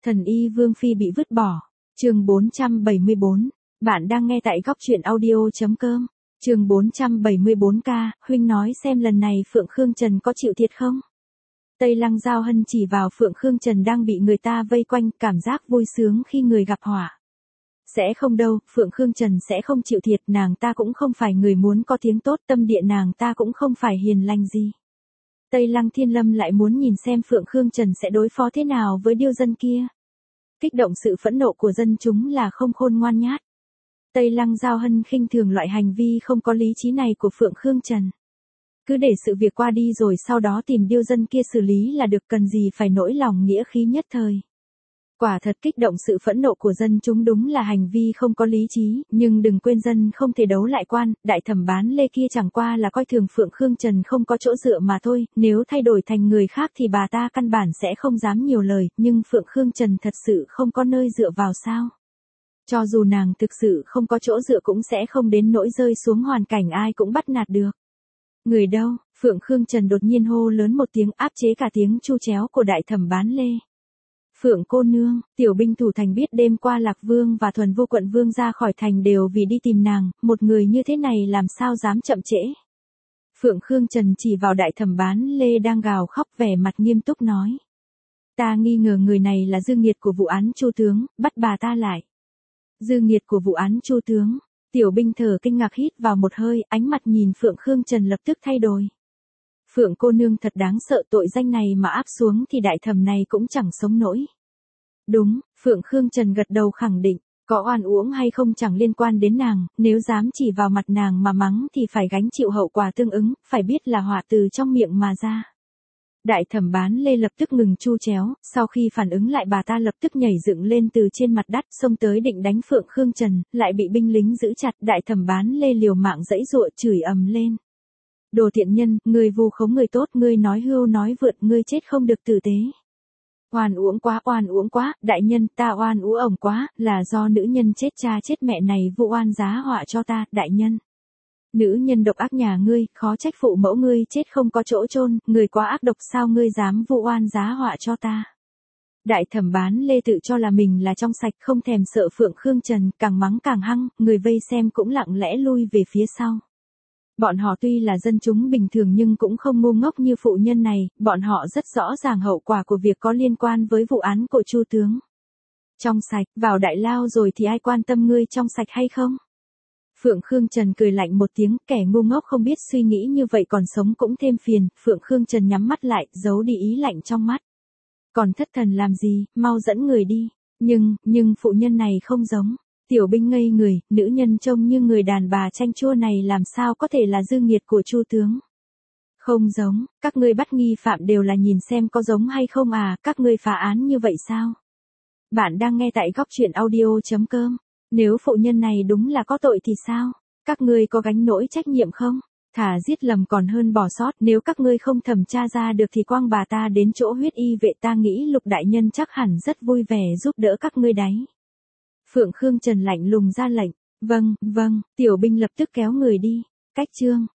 Thần y Vương Phi bị vứt bỏ. Chương 474. Bạn đang nghe tại góc audio.com. Chương 474K, huynh nói xem lần này Phượng Khương Trần có chịu thiệt không? Tây Lăng Giao Hân chỉ vào Phượng Khương Trần đang bị người ta vây quanh, cảm giác vui sướng khi người gặp họa. Sẽ không đâu, Phượng Khương Trần sẽ không chịu thiệt, nàng ta cũng không phải người muốn có tiếng tốt, tâm địa nàng ta cũng không phải hiền lành gì. Tây Lăng Thiên Lâm lại muốn nhìn xem Phượng Khương Trần sẽ đối phó thế nào với điêu dân kia. Kích động sự phẫn nộ của dân chúng là không khôn ngoan nhát. Tây Lăng Giao Hân khinh thường loại hành vi không có lý trí này của Phượng Khương Trần. Cứ để sự việc qua đi rồi sau đó tìm điêu dân kia xử lý là được, cần gì phải nỗi lòng nghĩa khí nhất thời. Quả thật kích động sự phẫn nộ của dân chúng đúng là hành vi không có lý trí, nhưng đừng quên dân không thể đấu lại quan, đại thẩm bán lê kia chẳng qua là coi thường Phượng Khương Trần không có chỗ dựa mà thôi, nếu thay đổi thành người khác thì bà ta căn bản sẽ không dám nhiều lời, nhưng Phượng Khương Trần thật sự không có nơi dựa vào sao? Cho dù nàng thực sự không có chỗ dựa cũng sẽ không đến nỗi rơi xuống hoàn cảnh ai cũng bắt nạt được. Người đâu? Phượng Khương Trần đột nhiên hô lớn một tiếng áp chế cả tiếng chu chéo của đại thẩm bán lê. Phượng cô nương, tiểu binh thủ thành biết đêm qua Lạc Vương và Thuần Vô Quận Vương ra khỏi thành đều vì đi tìm nàng, một người như thế này làm sao dám chậm trễ. Phượng Khương Trần chỉ vào đại thẩm bán lê đang gào khóc vẻ mặt nghiêm túc nói. Ta nghi ngờ người này là dư nghiệt của vụ án Chu tướng, bắt bà ta lại. Dư nghiệt của vụ án Chu tướng, tiểu binh thở kinh ngạc hít vào một hơi, ánh mặt nhìn Phượng Khương Trần lập tức thay đổi. Phượng cô nương thật đáng sợ, tội danh này mà áp xuống thì đại thẩm này cũng chẳng sống nổi. Đúng, Phượng Khương Trần gật đầu khẳng định, có oan uổng hay không chẳng liên quan đến nàng, nếu dám chỉ vào mặt nàng mà mắng thì phải gánh chịu hậu quả tương ứng, phải biết là họa từ trong miệng mà ra. Đại thẩm bán lê lập tức ngừng chu chéo, sau khi phản ứng lại bà ta lập tức nhảy dựng lên từ trên mặt đất xông tới định đánh Phượng Khương Trần, lại bị binh lính giữ chặt, đại thẩm bán lê liều mạng giãy giụa chửi ầm lên. Đồ thiện nhân, ngươi vu khống người tốt, ngươi nói hưu nói vượt, ngươi chết không được tử tế. Oan uổng quá, đại nhân, ta oan uổng ổng quá, là do nữ nhân chết cha chết mẹ này vụ oan giá họa cho ta, đại nhân. Nữ nhân độc ác nhà ngươi, khó trách phụ mẫu ngươi chết không có chỗ chôn, người quá ác độc sao ngươi dám vụ oan giá họa cho ta. Đại thẩm bán lê tự cho là mình là trong sạch không thèm sợ Phượng Khương Trần, càng mắng càng hăng, người vây xem cũng lặng lẽ lui về phía sau. Bọn họ tuy là dân chúng bình thường nhưng cũng không ngu ngốc như phụ nhân này, bọn họ rất rõ ràng hậu quả của việc có liên quan với vụ án của Chu tướng. Trong sạch, vào đại lao rồi thì ai quan tâm ngươi trong sạch hay không? Phượng Khương Trần cười lạnh một tiếng, kẻ ngu ngốc không biết suy nghĩ như vậy còn sống cũng thêm phiền, Phượng Khương Trần nhắm mắt lại, giấu đi ý lạnh trong mắt. Còn thất thần làm gì, mau dẫn người đi, nhưng phụ nhân này không giống. Tiểu binh ngây người, nữ nhân trông như người đàn bà chanh chua này làm sao có thể là dư nghiệt của Chu tướng. Không giống, các ngươi bắt nghi phạm đều là nhìn xem có giống hay không à, các ngươi phá án như vậy sao? Bạn đang nghe tại góc audio.com. Nếu phụ nhân này đúng là có tội thì sao? Các ngươi có gánh nỗi trách nhiệm không? Thà giết lầm còn hơn bỏ sót, nếu các ngươi không thẩm tra ra được thì quang bà ta đến chỗ huyết y vệ, ta nghĩ Lục đại nhân chắc hẳn rất vui vẻ giúp đỡ các ngươi đấy. Phượng Khương Trần lạnh lùng ra lệnh. Vâng, tiểu binh lập tức kéo người đi. Cách chương.